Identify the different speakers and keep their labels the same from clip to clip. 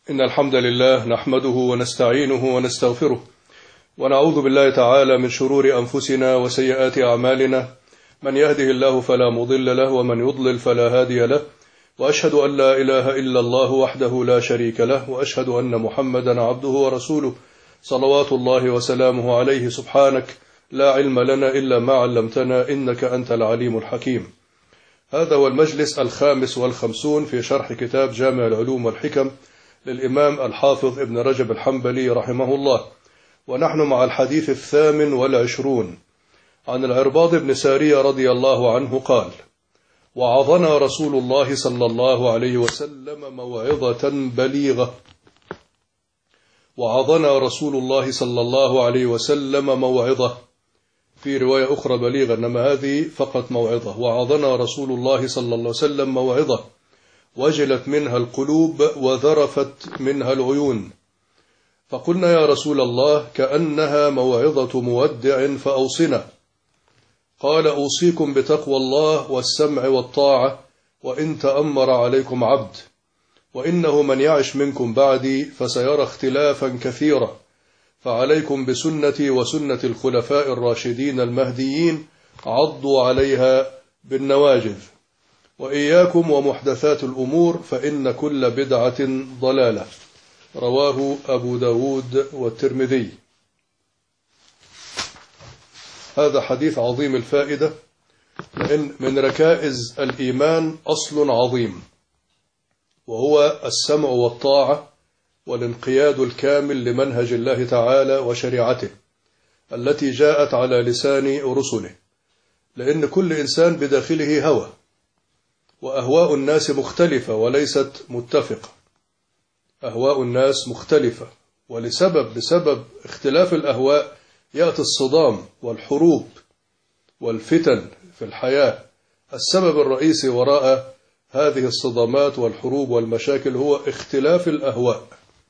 Speaker 1: إن الحمد لله نحمده ونستعينه ونستغفره ونعوذ بالله تعالى من شرور أنفسنا وسيئات أعمالنا، من يهده الله فلا مضل له ومن يضلل فلا هادي له، وأشهد أن لا إله إلا الله وحده لا شريك له، وأشهد أن محمدا عبده ورسوله صلوات الله وسلامه عليه. سبحانك لا علم لنا إلا ما علمتنا إنك أنت العليم الحكيم. هذا هو المجلس 55 في شرح كتاب جامع العلوم والحكم للإمام الحافظ ابن رجب الحنبلي رحمه الله، ونحن مع الحديث 28 عن العرباض بن سارية رضي الله عنه قال: وعظنا رسول الله صلى الله عليه وسلم موعظة بليغة. وعظنا رسول الله صلى الله عليه وسلم موعظة، في رواية أخرى بليغة، إنما هذه فقط موعظة. وعظنا رسول الله صلى الله عليه وسلم موعظة وجلت منها القلوب وذرفت منها العيون، فقلنا يا رسول الله كأنها موعظة مودع فأوصنا. قال: أوصيكم بتقوى الله والسمع والطاعة وإن تأمر عليكم عبد، وإنه من يعش منكم بعدي فسيرى اختلافا كثيرا، فعليكم بسنتي وسنة الخلفاء الراشدين المهديين، عضوا عليها بالنواجذ، وإياكم ومحدثات الأمور فإن كل بدعة ضلالة. رواه أبو داود والترمذي. هذا حديث عظيم الفائدة، لأن من ركائز الإيمان أصل عظيم، وهو السمع والطاعة والانقياد الكامل لمنهج الله تعالى وشريعته التي جاءت على لسان رسله، لأن كل إنسان بداخله هوى، وأهواء الناس مختلفة وليست متفقة. أهواء الناس مختلفة، بسبب اختلاف الأهواء يأتي الصدام والحروب والفتن في الحياة. السبب الرئيسي وراء هذه الصدامات والحروب والمشاكل هو اختلاف الأهواء،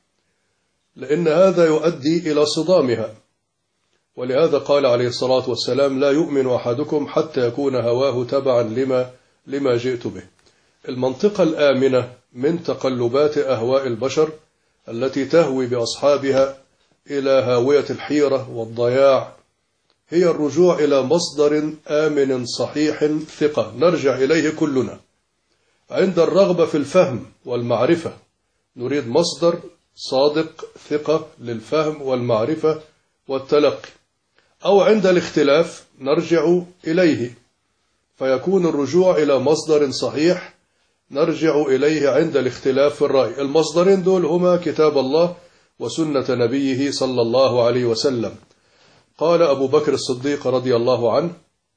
Speaker 1: لأن هذا يؤدي إلى صدامها. ولهذا قال عليه الصلاة والسلام: لا يؤمن أحدكم حتى يكون هواه تبعا لما جئت به. المنطقة الآمنة من تقلبات أهواء البشر التي تهوي بأصحابها إلى هاوية الحيرة والضياع هي الرجوع إلى مصدر آمن صحيح ثقة نرجع إليه كلنا. عند الرغبة في الفهم والمعرفة نريد مصدر صادق ثقة للفهم والمعرفة والتلقي، أو عند الاختلاف نرجع إليه، فيكون الرجوع إلى مصدر صحيح نرجع إليه عند الاختلاف في الرأي. المصدرين دول هما كتاب الله وسنة نبيه صلى الله عليه وسلم. قال أبو بكر الصديق رضي الله عنه: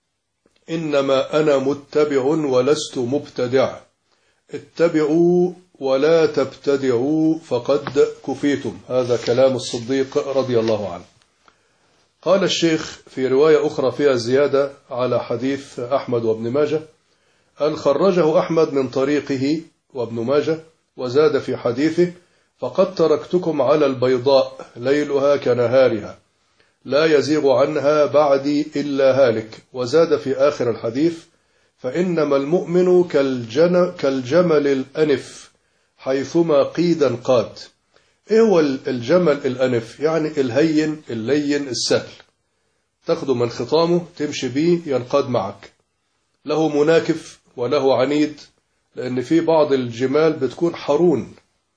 Speaker 1: إنما أنا متبع ولست مبتدع، اتبعوا ولا تبتدعوا فقد كفيتم. هذا كلام الصديق رضي الله عنه. قال الشيخ في رواية أخرى فيها زيادة على حديث أحمد وابن ماجه، قال: خرجه أحمد من طريقه وابن ماجه، وزاد في حديثه: فقد تركتكم على البيضاء ليلها كنهارها لا يزيغ عنها بعدي إلا هالك. وزاد في آخر الحديث: فإنما المؤمن كالجمل الأنف حيثما قيدا قاد. إيه هو الجمل الأنف؟ يعني الهين اللين السهل، تاخده من خطامه تمشي بيه ينقاد معك. له مناكف وله عنيد، لأن في بعض الجمال بتكون حرون،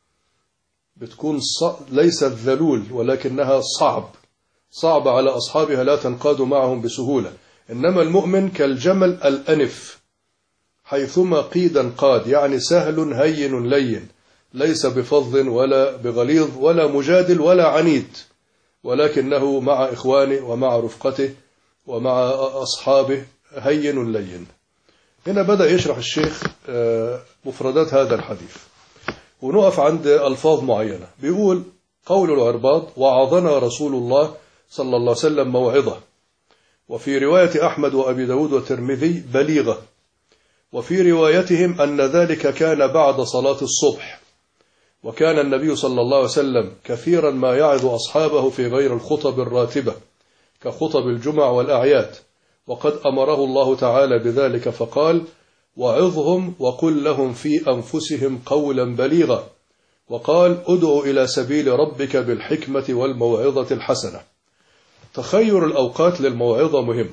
Speaker 1: بتكون ليست ذلول ولكنها صعب على أصحابها، لا تنقاد معهم بسهولة. إنما المؤمن كالجمل الأنف حيثما قيدا قاد، يعني سهل هين لين، ليس بفظ ولا بغليظ ولا مجادل ولا عنيد، ولكنه مع إخوانه ومع رفقته ومع أصحابه هين لين. هنا بدأ يشرح الشيخ مفردات هذا الحديث، ونقف عند ألفاظ معينة. بيقول: قول العرباض: وعظنا رسول الله صلى الله عليه وسلم موعظة. وفي رواية أحمد وأبي داود والترمذي بليغة. وفي روايتهم أن ذلك كان بعد صلاة الصبح، وكان النبي صلى الله عليه وسلم كثيرا ما يعظ أصحابه في غير الخطب الراتبة كخطب الجمع والأعياد، وقد أمره الله تعالى بذلك فقال: وعظهم وقل لهم في أنفسهم قولا بليغا. وقال ادع إلى سبيل ربك بالحكمة والموعظة الحسنة. تخير الأوقات للموعظة مهم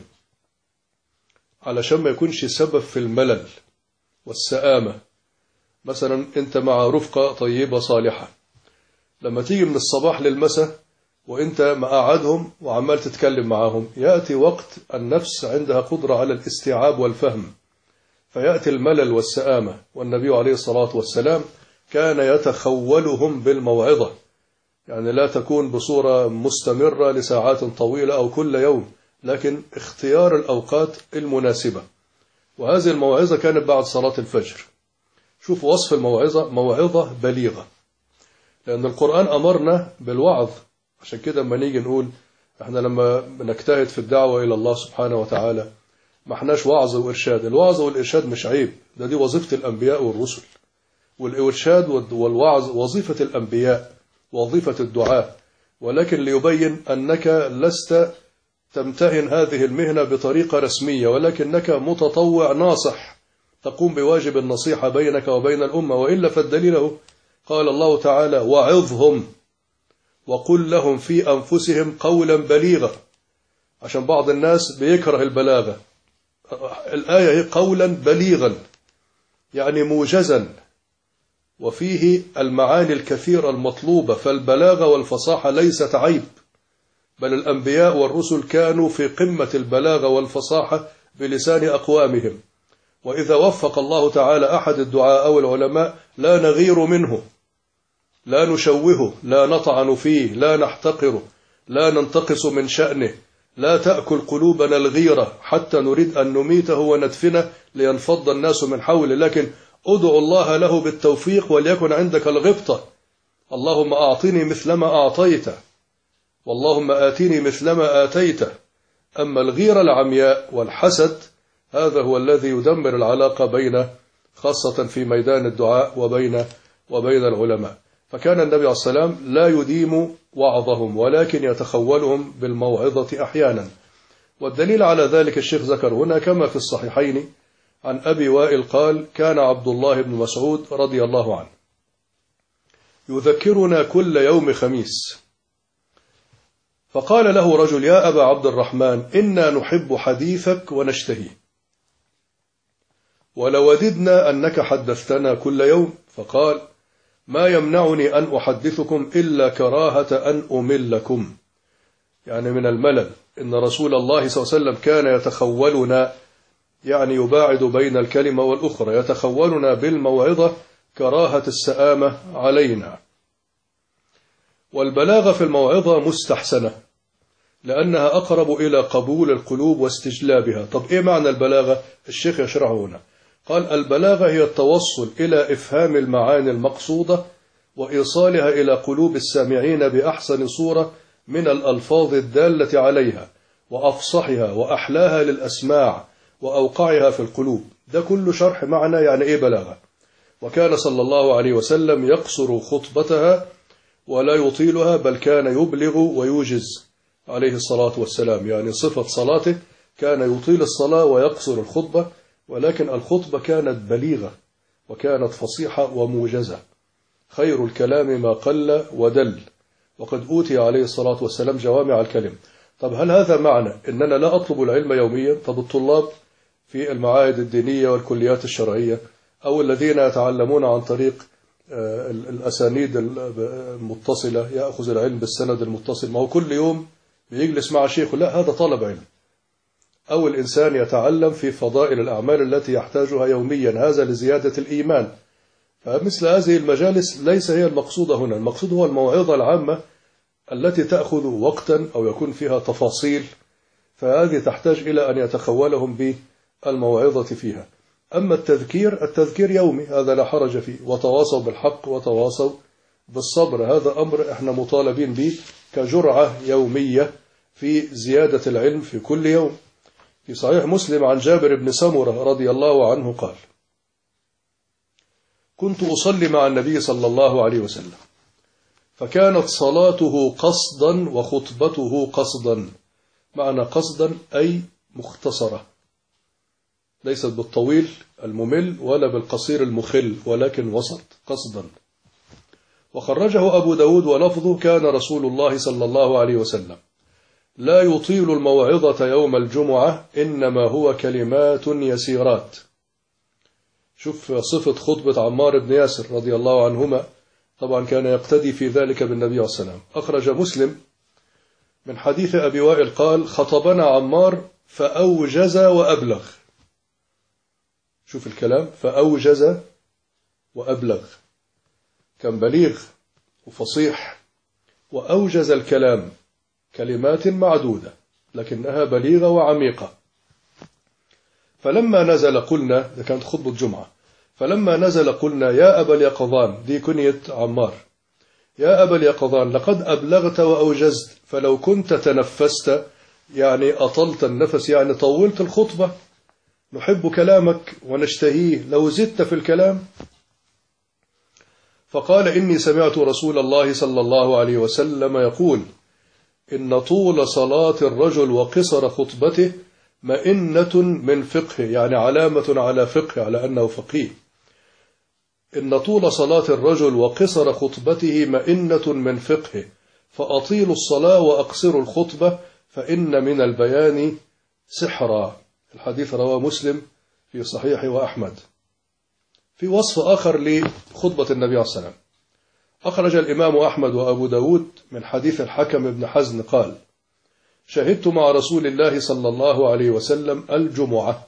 Speaker 1: علشان ما يكونش سبب في الملل والسآمة. مثلا أنت مع رفقة طيبة صالحة، لما تيجي من الصباح للمساء وأنت مقعدهم وعمال تتكلم معهم، يأتي وقت النفس عندها قدرة على الاستيعاب والفهم، فيأتي الملل والسآمة. والنبي عليه الصلاة والسلام كان يتخولهم بالموعظة، يعني لا تكون بصورة مستمرة لساعات طويلة أو كل يوم، لكن اختيار الأوقات المناسبة. وهذه الموعظة كانت بعد صلاة الفجر. شوف وصف الموعظة: موعظة بليغة، لأن القرآن أمرنا بالوعظ. عشان كده لما نيجي نقول احنا لما بنجتهد في الدعوة إلى الله سبحانه وتعالى ما احناش وعظ وإرشاد. الوعظ والإرشاد مش عيب، دي وظيفة الأنبياء والرسل، والإرشاد والوعظ وظيفة الأنبياء وظيفة الدعاء، ولكن ليبين أنك لست تمتهن هذه المهنة بطريقة رسمية، ولكنك متطوع ناصح تقوم بواجب النصيحة بينك وبين الأمة. وإلا فالدليل قال الله تعالى وعظهم وقل لهم في أنفسهم قولا بليغا، عشان بعض الناس بيكره البلاغة. الآية هي قولا بليغا، يعني موجزا وفيه المعاني الكثيرة المطلوبة. فالبلاغة والفصاحة ليست عيب، بل الأنبياء والرسل كانوا في قمة البلاغة والفصاحة بلسان أقوامهم. وإذا وفق الله تعالى أحد الدعاء أو العلماء لا نغير منه، لا نشوهه، لا نطعن فيه، لا نحتقره، لا ننتقص من شأنه، لا تأكل قلوبنا الغيرة حتى نريد أن نميته وندفنه لينفض الناس من حوله. لكن ادعو الله له بالتوفيق وليكن عندك الغبطة: اللهم أعطني مثلما أعطيت، واللهم آتني مثلما آتيت. أما الغيرة العمياء والحسد هذا هو الذي يدمر العلاقة بين، خاصة في ميدان الدعاء، وبين العلماء. فكان النبي عليه الصلاة والسلام لا يديم وعظهم، ولكن يتخولهم بالموعظة أحيانا. والدليل على ذلك الشيخ ذكر هنا كما في الصحيحين عن أبي وائل قال كان عبد الله بن مسعود رضي الله عنه يذكرنا كل يوم خميس، فقال له رجل: يا أبا عبد الرحمن، إنا نحب حديثك ونشتهي، ولوددنا أنك حدثتنا كل يوم. فقال: ما يمنعني أن أحدثكم إلا كراهة أن أملكم، يعني من الملل. إن رسول الله صلى الله عليه وسلم كان يتخولنا، يعني يباعد بين الكلمة والأخرى، يتخولنا بالموعظة كراهة السآمة علينا. والبلاغة في الموعظة مستحسنة لأنها أقرب إلى قبول القلوب واستجلابها. طب إيه معنى البلاغة؟ الشيخ يشرحه هنا. قال: البلاغة هي التوصل إلى إفهام المعاني المقصودة وإيصالها إلى قلوب السامعين بأحسن صورة من الألفاظ الدالة عليها، وأفصحها وأحلاها للأسماع وأوقعها في القلوب. ده كله شرح معنى يعني إيه بلاغة. وكان صلى الله عليه وسلم يقصر خطبتها ولا يطيلها، بل كان يبلغ ويوجز عليه الصلاة والسلام. يعني صفة صلاته كان يطيل الصلاة ويقصر الخطبة، ولكن الخطبة كانت بليغة وكانت فصيحة وموجزة. خير الكلام ما قل ودل، وقد أوتي عليه الصلاة والسلام جوامع الكلم. طب هل هذا معنى أننا لا أطلب العلم يوميا؟ طب الطلاب في المعاهد الدينية والكليات الشرعية أو الذين يتعلمون عن طريق الأسانيد المتصلة، يأخذ العلم بالسند المتصل، ما هو كل يوم بيجلس مع شيخه؟ لا، هذا طلب علم. أو الإنسان يتعلم في فضائل الأعمال التي يحتاجها يوميا، هذا لزيادة الإيمان. فمثل هذه المجالس ليس هي المقصودة هنا. المقصود هو الموعظة العامة التي تأخذ وقتا أو يكون فيها تفاصيل، فهذه تحتاج إلى أن يتخولهم بالموعظة فيها. أما التذكير يومي، هذا لا حرج فيه. وتواصوا بالحق وتواصوا بالصبر، هذا أمر احنا مطالبين به كجرعة يومية في زيادة العلم في كل يوم. في صحيح مسلم عن جابر بن سمرة رضي الله عنه قال: كنت أصلي مع النبي صلى الله عليه وسلم، فكانت صلاته قصدا وخطبته قصدا. معنى قصدا أي مختصرة، ليست بالطويل الممل ولا بالقصير المخل، ولكن وسط قصدا. وخرجه أبو داود ولفظه: كان رسول الله صلى الله عليه وسلم لا يطيل الموعظة يوم الجمعة، إنما هو كلمات يسيرات. شوف صفة خطبة عمار بن ياسر رضي الله عنهما، طبعا كان يقتدي في ذلك بالنبي عليه الصلاة والسلام. أخرج مسلم من حديث أبي وائل قال: خطبنا عمار فأوجز وأبلغ. شوف الكلام، فأوجز وأبلغ، كان بليغ وفصيح، وأوجز الكلام، كلمات معدودة لكنها بليغة وعميقة. فلما نزل قلنا، ده كانت خطبة جمعة، فلما نزل قلنا: يا أبا اليقظان، دي كنية عمار، يا أبا اليقظان لقد أبلغت وأوجزت، فلو كنت تنفست، يعني أطلت النفس، يعني طولت الخطبة، نحب كلامك ونشتهيه، لو زدت في الكلام. فقال: إني سمعت رسول الله صلى الله عليه وسلم يقول: إن طول صلاة الرجل وقصر خطبته مئنة من فقه، يعني علامة على فقه، على أنه فقيه. إن طول صلاة الرجل وقصر خطبته مئنة من فقه، فأطيلوا الصلاة وأقصروا الخطبة، فإن من البيان سحرا. الحديث رواه مسلم في صحيح وأحمد. في وصف آخر لخطبة النبي عليه الصلاة والسلام، أخرج الإمام أحمد وأبو داود من حديث الحكم بن حزن قال: شهدت مع رسول الله صلى الله عليه وسلم الجمعة،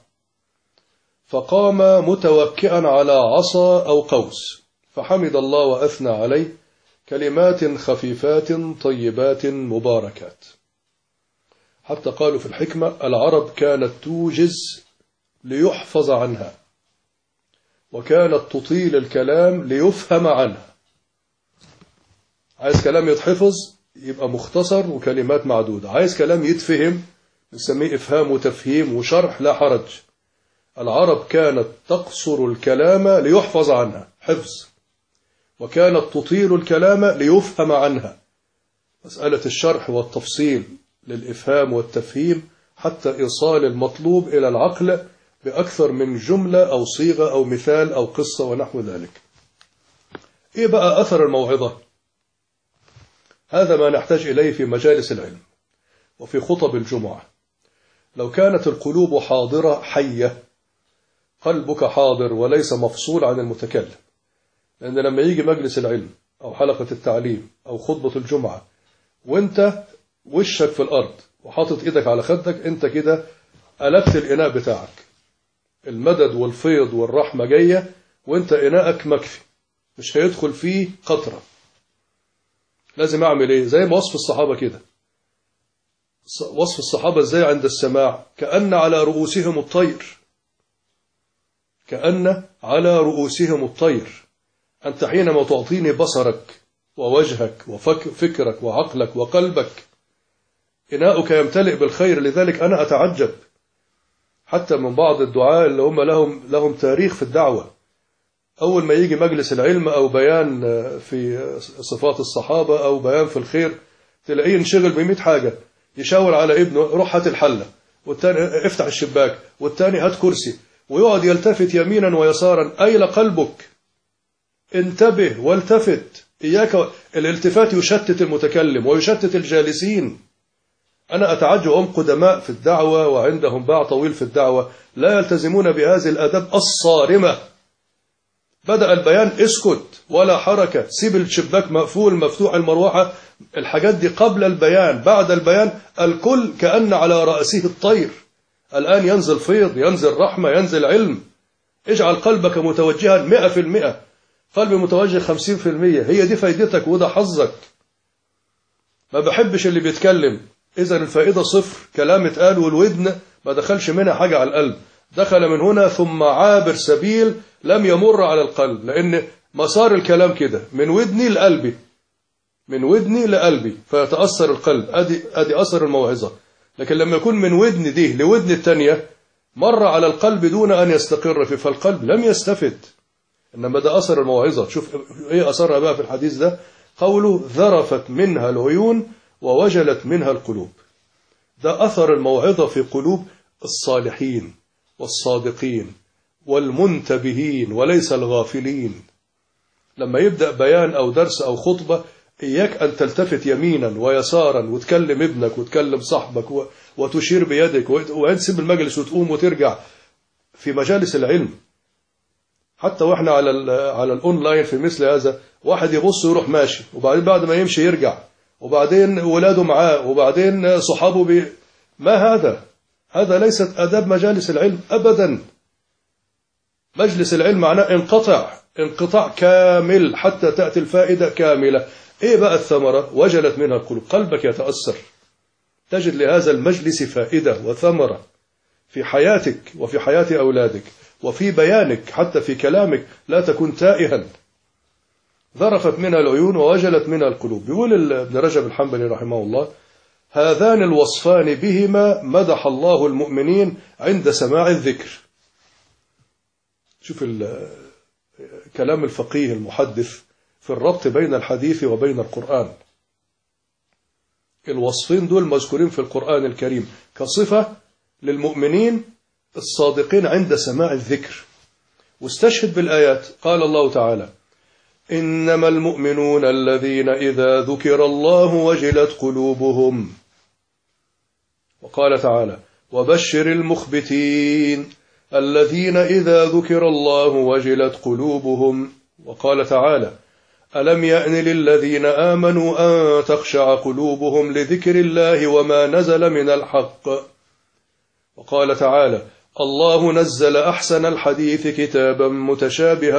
Speaker 1: فقام متوكئا على عصا أو قوس، فحمد الله وأثنى عليه، كلمات خفيفات طيبات مباركات. حتى قالوا في الحكمة: العرب كانت توجز ليحفظ عنها، وكانت تطيل الكلام ليفهم عنها. عايز كلام يتحفظ يبقى مختصر وكلمات معدودة، عايز كلام يتفهم نسميه إفهام وتفهيم وشرح، لا حرج. العرب كانت تقصر الكلام ليحفظ عنها، حفظ، وكانت تطيل الكلام ليفهم عنها، مسألة الشرح والتفصيل للإفهام والتفهيم، حتى إيصال المطلوب إلى العقل بأكثر من جملة أو صيغة أو مثال أو قصة ونحو ذلك. إيه بقى أثر الموعظة؟ هذا ما نحتاج إليه في مجالس العلم وفي خطب الجمعة. لو كانت القلوب حاضرة حية، قلبك حاضر وليس مفصول عن المتكلم، لأن لما يجي مجلس العلم أو حلقة التعليم أو خطبة الجمعة وانت وشك في الأرض وحاطط إيدك على خدك، انت كده قلبت الإناء بتاعك، المدد والفيض والرحمة جاية وانت إناءك مكفي، مش هيدخل فيه قطرة. لازم أعمل إيه؟ زي ما وصف الصحابة كده، وصف الصحابة ازاي عند السماع: كأن على رؤوسهم الطير، كأن على رؤوسهم الطير. أنت حينما تعطيني بصرك ووجهك وفكرك وعقلك وقلبك، إناؤك يمتلئ بالخير. لذلك أنا أتعجب حتى من بعض الدعاء اللي هم لهم تاريخ في الدعوة، أول ما يجي مجلس العلم أو بيان في صفات الصحابة أو بيان في الخير، تلاقيه ينشغل ب100 حاجة، يشاور على ابنه: روح هات الحلة، والتاني افتح الشباك، والتاني هات كرسي، ويقعد يلتفت يمينا ويسارا. أين قلبك؟ انتبه والتفت. إياك الالتفات يشتت المتكلم ويشتت الجالسين. أنا أتعجب قدماء في الدعوة وعندهم باع طويل في الدعوة لا يلتزمون بهذه الآداب الصارمة. بدأ البيان، اسكت ولا حركة، سيب الشباك مقفول مفتوح المروحة، الحاجات دي قبل البيان. بعد البيان الكل كأن على رأسه الطير. الآن ينزل فيض، ينزل رحمة، ينزل علم. اجعل قلبك متوجها 100%، قلبي متوجه 50%، هي دي فايدتك وده حظك. ما بحبش اللي بيتكلم، إذا الفائدة صفر، كلام اتقال والودن ما دخلش منها حاجة على القلب، دخل من هنا ثم عابر سبيل لم يمر على القلب، لأن مسار الكلام كده من ودني لقلبي، من ودني لقلبي، فيتأثر القلب. أدي أثر الموعظة. لكن لما يكون من ودن دي لودن التانية مر على القلب دون أن يستقر فيه، فالقلب لم يستفد. إنما ده أثر الموعظة. شوف إيه أثرها بقى في الحديث ده، قوله: ذرفت منها العيون ووجلت منها القلوب. ده أثر الموعظة في قلوب الصالحين والصادقين والمنتبهين وليس الغافلين. لما يبدأ بيان أو درس أو خطبة إياك أن تلتفت يمينا ويسارا وتكلم ابنك وتكلم صاحبك وتشير بيدك وتسيب المجلس وتقوم وترجع. في مجالس العلم حتى وإحنا على الأونلاين في مثل هذا، واحد يبص ويروح ماشي، وبعدين بعد ما يمشي يرجع، وبعدين ولاده معاه، وبعدين صحابه ما هذا ليست آداب مجالس العلم أبدا. مجلس العلم معناه انقطاع كامل حتى تأتي الفائدة كاملة. إيه بقى الثمرة؟ وجلت منها القلوب، قلبك يتأثر، تجد لهذا المجلس فائدة وثمرة في حياتك وفي حياة أولادك وفي بيانك، حتى في كلامك لا تكون تائها. ذرفت منها العيون ووجلت منها القلوب. بيقول ابن رجب الحنبلي رحمه الله: هذان الوصفان بهما مدح الله المؤمنين عند سماع الذكر. شوف كلام الفقيه المحدث في الربط بين الحديث وبين القرآن. الوصفين دول مذكورين في القرآن الكريم كصفة للمؤمنين الصادقين عند سماع الذكر. واستشهد بالآيات. قال الله تعالى: إنما المؤمنون الذين إذا ذكر الله وجلت قلوبهم. وقال تعالى: وبشر المخبتين الذين إذا ذكر الله وجلت قلوبهم. وقال تعالى: ألم يأن للذين آمنوا أن تخشع قلوبهم لذكر الله وما نزل من الحق. وقال تعالى: الله نزل أحسن الحديث كتابا متشابها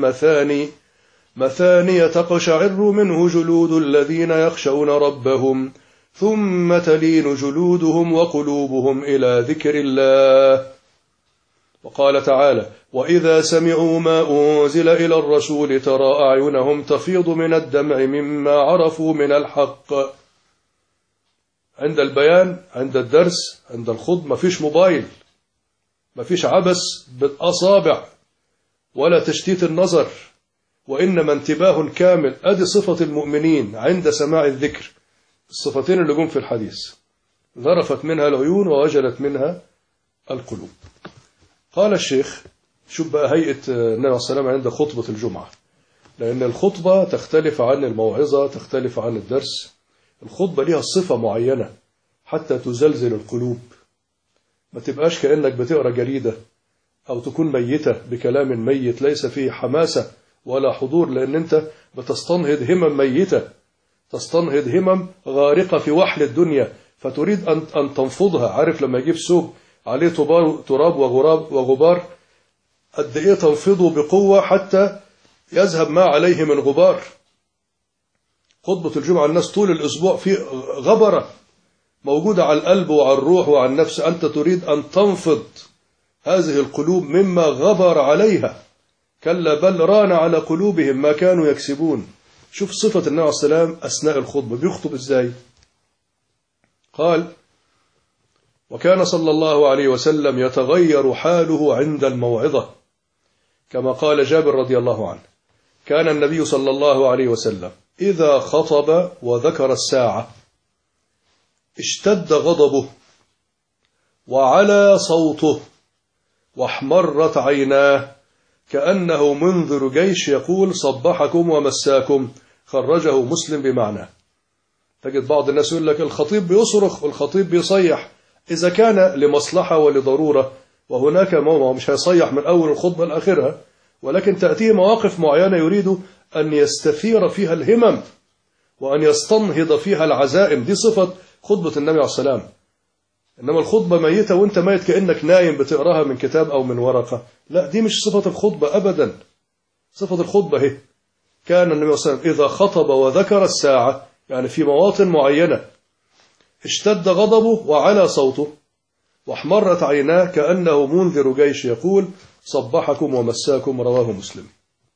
Speaker 1: مثاني تقشعر منه جلود الذين يخشون ربهم ثم تلين جلودهم وقلوبهم إلى ذكر الله. وقال تعالى: وإذا سمعوا ما أنزل إلى الرسول ترى أعينهم تفيض من الدمع مما عرفوا من الحق. عند البيان، عند الدرس، عند الخطبة مفيش موبايل، مفيش عبث بالأصابع ولا تشتيت النظر، وإنما انتباه كامل. أدي صفة المؤمنين عند سماع الذكر، الصفتين اللي جم في الحديث. ذرفت منها العيون ووجلت منها القلوب. قال الشيخ: شوف بقى هيئة النبي عليه الصلاة والسلام عند خطبة الجمعة، لأن الخطبة تختلف عن الموعظة، تختلف عن الدرس. الخطبة ليها صفة معينة حتى تزلزل القلوب، ما تبقاش كأنك بتقرأ جريدة أو تكون ميتة بكلام ميت ليس فيه حماسة ولا حضور، لأن أنت بتستنهض همم ميتة، تستنهض همم غارقة في وحل الدنيا، فتريد أن تنفضها. عارف لما يجيب ثوب عليه تراب وغبار قد إيه تنفضه بقوة حتى يذهب ما عليه من غبار. خطبة الجمعة الناس طول الأسبوع في غبرة موجودة على القلب وعلى الروح وعلى النفس، أنت تريد أن تنفض هذه القلوب مما غبر عليها. كلا بل ران على قلوبهم ما كانوا يكسبون. شوف صفة النبي عليه السلام أثناء الخطبة بيخطب إزاي. قال: وكان صلى الله عليه وسلم يتغير حاله عند الموعظة، كما قال جابر رضي الله عنه: كان النبي صلى الله عليه وسلم إذا خطب وذكر الساعة اشتد غضبه وعلى صوته واحمرت عيناه كأنه منذر جيش يقول صبحكم ومساكم. خرجه مسلم بمعنى. تجد بعض الناس يقول لك الخطيب بيصرخ والخطيب بيصيح، إذا كان لمصلحة ولضرورة، وهناك موضوع مش هيصيح من أول الخطبة لآخرها، ولكن تأتيه مواقف معينة يريد أن يستثير فيها الهمم وأن يستنهض فيها العزائم. دي صفة خطبة النبي عليه السلام. إنما الخطبة ميتة وانت ميت كأنك نايم بتقراها من كتاب أو من ورقة، لا، دي مش صفة الخطبة أبدا. صفة الخطبة هي كان النبي صلى الله عليه وسلم إذا خطب وذكر الساعة، يعني في مواطن معينة، اشتد غضبه وعلى صوته واحمرت عيناه كأنه منذر جيش يقول صبحكم ومساكم. رواه مسلم.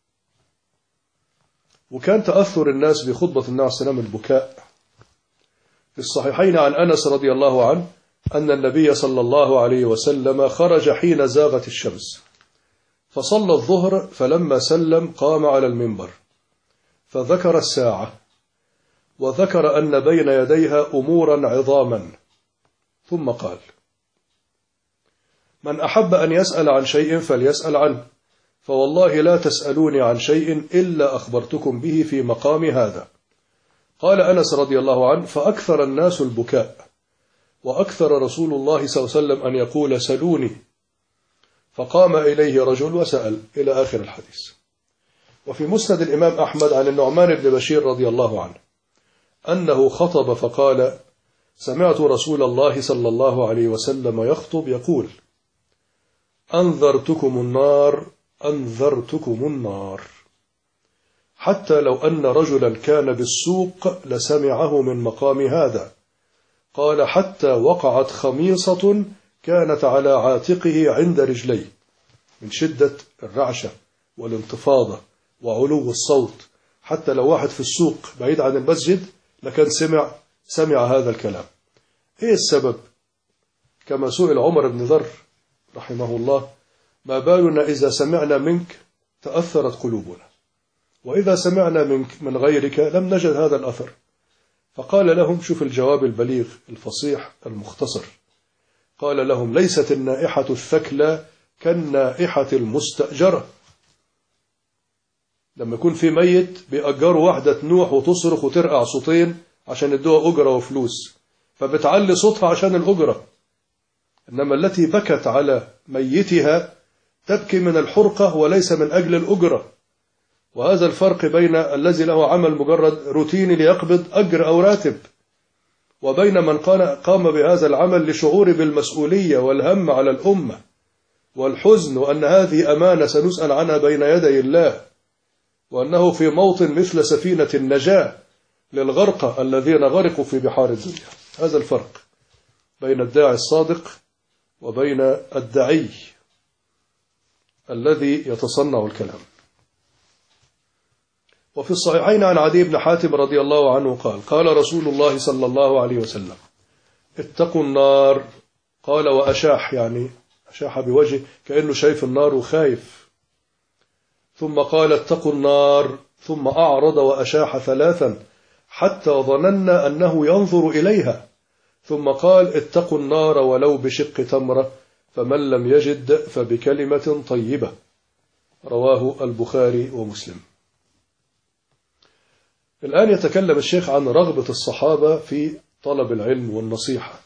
Speaker 1: وكان تأثر الناس بخطبة النبي عليه السلام البكاء. في الصحيحين عن أنس رضي الله عنه أن النبي صلى الله عليه وسلم خرج حين زاغت الشمس فصلى الظهر، فلما سلم قام على المنبر فذكر الساعة وذكر أن بين يديها أمورا عظاما، ثم قال: من أحب أن يسأل عن شيء فليسأل عنه، فوالله لا تسألوني عن شيء إلا أخبرتكم به في مقام هذا. قال أنس رضي الله عنه: فأكثر الناس البكاء، وأكثر رسول الله صلى الله عليه وسلم أن يقول: سلوني. فقام إليه رجل وسأل، إلى آخر الحديث. وفي مسند الإمام أحمد عن النعمان بن بشير رضي الله عنه أنه خطب فقال: سمعت رسول الله صلى الله عليه وسلم يخطب يقول: أنذرتكم النار، أنذرتكم النار، حتى لو أن رجلا كان بالسوق لسمعه من مقام هذا. قال: حتى وقعت خميصة كانت على عاتقه عند رجليه، من شدة الرعشة والانتفاضة وعلو الصوت، حتى لو واحد في السوق بعيد عن المسجد لكان سمع هذا الكلام. إيه السبب؟ كما سئل عمر بن ذر رحمه الله: ما بالنا إذا سمعنا منك تأثرت قلوبنا، وإذا سمعنا منك من غيرك لم نجد هذا الأثر. فقال لهم، شوف الجواب البليغ الفصيح المختصر، قال لهم: ليست النائحة الثكلى كالنائحة المستأجرة. لما يكون في ميت بيأجروا واحدة تنوح وتصرخ وترقع صوتين عشان يدوها أجرة وفلوس، فبتعلي صوتها عشان الأجرة. إنما التي بكت على ميتها تبكي من الحرقة وليس من أجل الأجرة. وهذا الفرق بين الذي له عمل مجرد روتيني ليقبض أجر أو راتب، وبين من قام بهذا العمل لشعور بالمسؤولية والهم على الأمة والحزن، وأن هذه أمانة سنسأل عنها بين يدي الله، وأنه في موطن مثل سفينة النجاة للغرقى الذين غرقوا في بحار الدنيا. هذا الفرق بين الداعي الصادق وبين الداعي الذي يتصنع الكلام. وفي الصحيحين عن عدي بن حاتم رضي الله عنه قال: قال رسول الله صلى الله عليه وسلم: اتقوا النار. قال: وأشاح، يعني أشاح بوجهه كأنه شايف النار وخايف. ثم قال: اتقوا النار، ثم أعرض وأشاح ثلاثا حتى ظننا أنه ينظر إليها، ثم قال: اتقوا النار ولو بشق تمرة، فمن لم يجد فبكلمة طيبة. رواه البخاري ومسلم. الآن يتكلم الشيخ عن رغبة الصحابة في طلب العلم والنصيحة،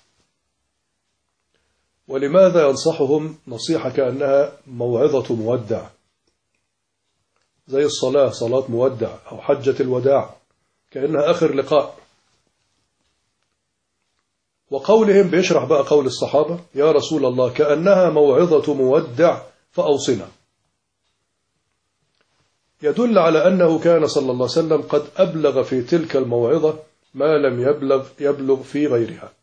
Speaker 1: ولماذا ينصحهم نصيحة كأنها موعظة مودع، زي الصلاة، صلاة مودع، أو حجة الوداع كأنها آخر لقاء. وقولهم بيشرح بقى قول الصحابة: يا رسول الله كأنها موعظة مودع فأوصنا، يدل على أنه كان صلى الله عليه وسلم قد أبلغ في تلك الموعظة ما لم يبلغ في غيرها،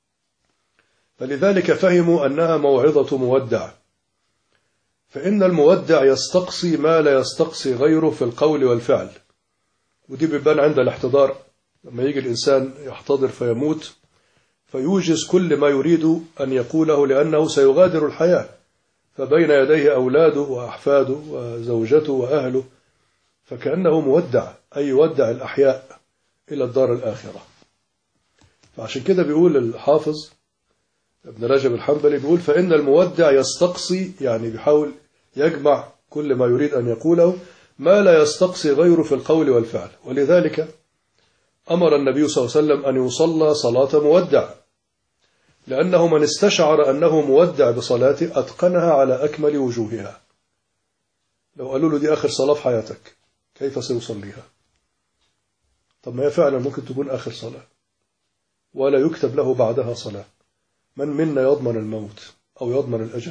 Speaker 1: فلذلك فهموا أنها موعظة مودع. فإن المودع يستقصي ما لا يستقصي غيره في القول والفعل، ودي بيبان عند الاحتضار، لما يجي الإنسان يحتضر فيموت فيوجز كل ما يريد أن يقوله لأنه سيغادر الحياة، فبين يديه أولاده وأحفاده وزوجته وأهله، فكأنه مودع، أي يودع الأحياء إلى الدار الآخرة. فعشان كده بيقول الحافظ ابن رجب الحنبلي، بيقول: فإن المودع يستقصي، يعني بيحاول يجمع كل ما يريد أن يقوله ما لا يستقصي غيره في القول والفعل. ولذلك أمر النبي صلى الله عليه وسلم أن يصلى صلاة مودع، لأنه من استشعر أنه مودع بصلاته أتقنها على أكمل وجوهها. لو قالوا له دي آخر صلاة في حياتك كيف سيصليها؟ طب ما هي فعلا ممكن تكون آخر صلاة ولا يكتب له بعدها صلاة. من منا يضمن الموت أو يضمن الأجل؟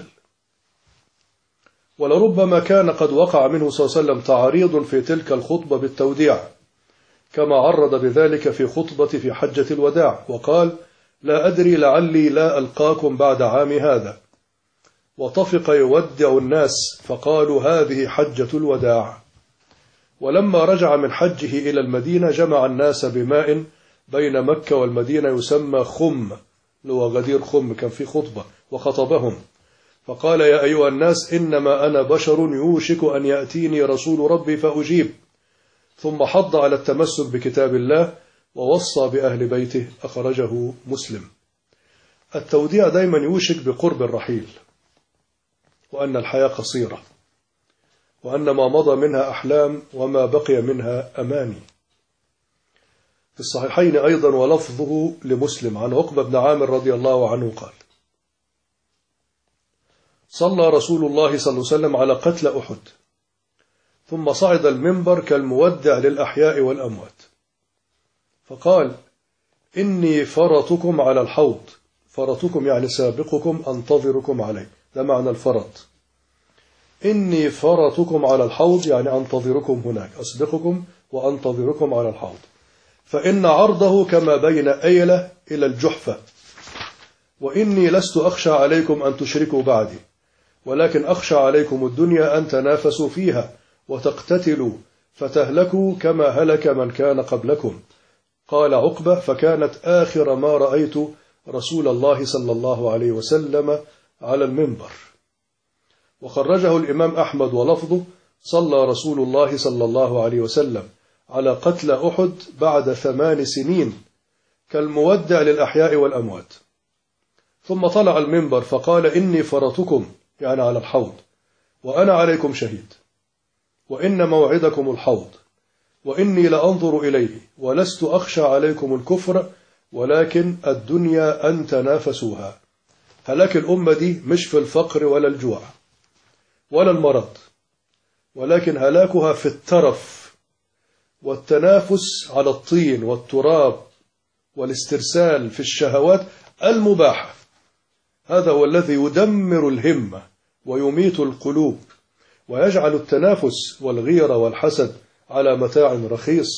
Speaker 1: ولربما كان قد وقع منه صلى الله عليه وسلم تعريض في تلك الخطبة بالتوديع، كما عرض بذلك في خطبة في حجة الوداع وقال: لا أدري لعلي لا ألقاكم بعد عام هذا. وطفق يودع الناس فقالوا: هذه حجة الوداع. ولما رجع من حجه إلى المدينة جمع الناس بماء بين مكة والمدينة يسمى خم، لو غدير خم، كان في خطبة وخطبهم فقال: يا أيها الناس إنما أنا بشر يوشك أن يأتيني رسول ربي فأجيب. ثم حض على التمسك بكتاب الله ووصى بأهل بيته، أخرجه مسلم. التوديع دايما يوشك بقرب الرحيل، وأن الحياة قصيرة، وأن ما مضى منها أحلام وما بقي منها أماني. في الصحيحين أيضا ولفظه لمسلم عن عقبة بن عامر رضي الله عنه قال: صلى رسول الله صلى الله عليه وسلم على قتل أحد، ثم صعد المنبر كالمودع للأحياء والأموات، فقال: إني فرطكم على الحوض. فرطكم يعني سابقكم، أنتظركم عليه، ده معنى الفرط. إني فرطكم على الحوض يعني أنتظركم هناك، أسبقكم وأنتظركم على الحوض، فإن عرضه كما بين أيلة إلى الجحفة، وإني لست أخشى عليكم أن تشركوا بعدي، ولكن أخشى عليكم الدنيا أن تنافسوا فيها وتقتتلوا فتهلكوا كما هلك من كان قبلكم. قال عقبة: فكانت آخر ما رأيت رسول الله صلى الله عليه وسلم على المنبر. وخرجه الإمام أحمد ولفظه: صلى رسول الله صلى الله عليه وسلم على قتل أحد بعد 8 سنين كالمودع للأحياء والأموات. ثم طلع المنبر فقال: إني فرطكم يعني على الحوض، وأنا عليكم شهيد، وإن موعدكم الحوض، وإني لأنظر إليه، ولست أخشى عليكم الكفر ولكن الدنيا أن تنافسوها. هلاك الأمة دي مش في الفقر ولا الجوع ولا المرض، ولكن هلاكها في الترف والتنافس على الطين والتراب والاسترسال في الشهوات المباحة. هذا هو الذي يدمر الهمة ويميت القلوب ويجعل التنافس والغيرة والحسد على متاع رخيص.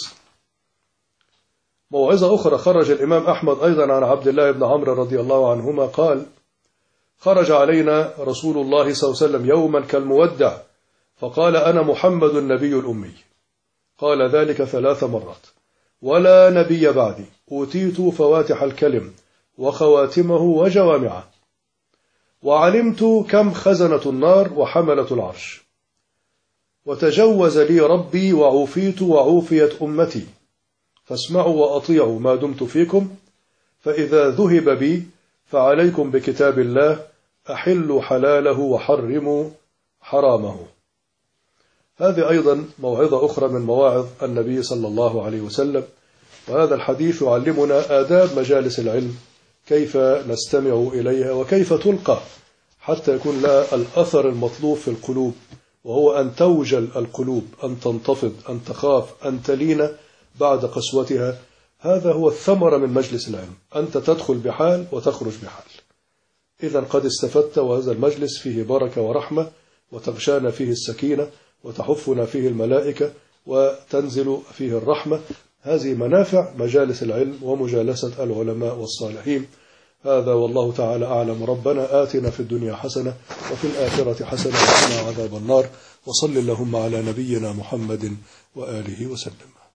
Speaker 1: موعظة أخرى خرج الإمام أحمد أيضا عن عبد الله بن عمرو رضي الله عنهما قال: خرج علينا رسول الله صلى الله عليه وسلم يوما كالمودع، فقال: أنا محمد النبي الأمي. قال ذلك 3 مرات: ولا نبي بعدي، أوتيت فواتح الكلم وخواتمه وجوامعه، وعلمت كم خزنة النار وحملة العرش، وتجوز لي ربي وعوفيت وعوفيت أمتي، فاسمعوا وأطيعوا ما دمت فيكم، فإذا ذهب بي فعليكم بكتاب الله، أحلوا حلاله وحرموا حرامه. هذه أيضا موعظة أخرى من مواعظ النبي صلى الله عليه وسلم. وهذا الحديث يعلمنا آداب مجالس العلم، كيف نستمع إليها وكيف تلقى حتى يكون لها الأثر المطلوب في القلوب، وهو أن توجل القلوب، أن تنتفض، أن تخاف، أن تلين بعد قسوتها. هذا هو الثمرة من مجلس العلم، أنت تدخل بحال وتخرج بحال. إذا قد استفدت، وهذا المجلس فيه بركة ورحمة، وتغشانا فيه السكينة، وتحفنا فيه الملائكة، وتنزل فيه الرحمة. هذه منافع مجالس العلم ومجالسة العلماء والصالحين. هذا والله تعالى أعلم. ربنا آتنا في الدنيا حسنة وفي الآخرة حسنة وقنا عذاب النار. وصل اللهم على نبينا محمد وآله وسلم.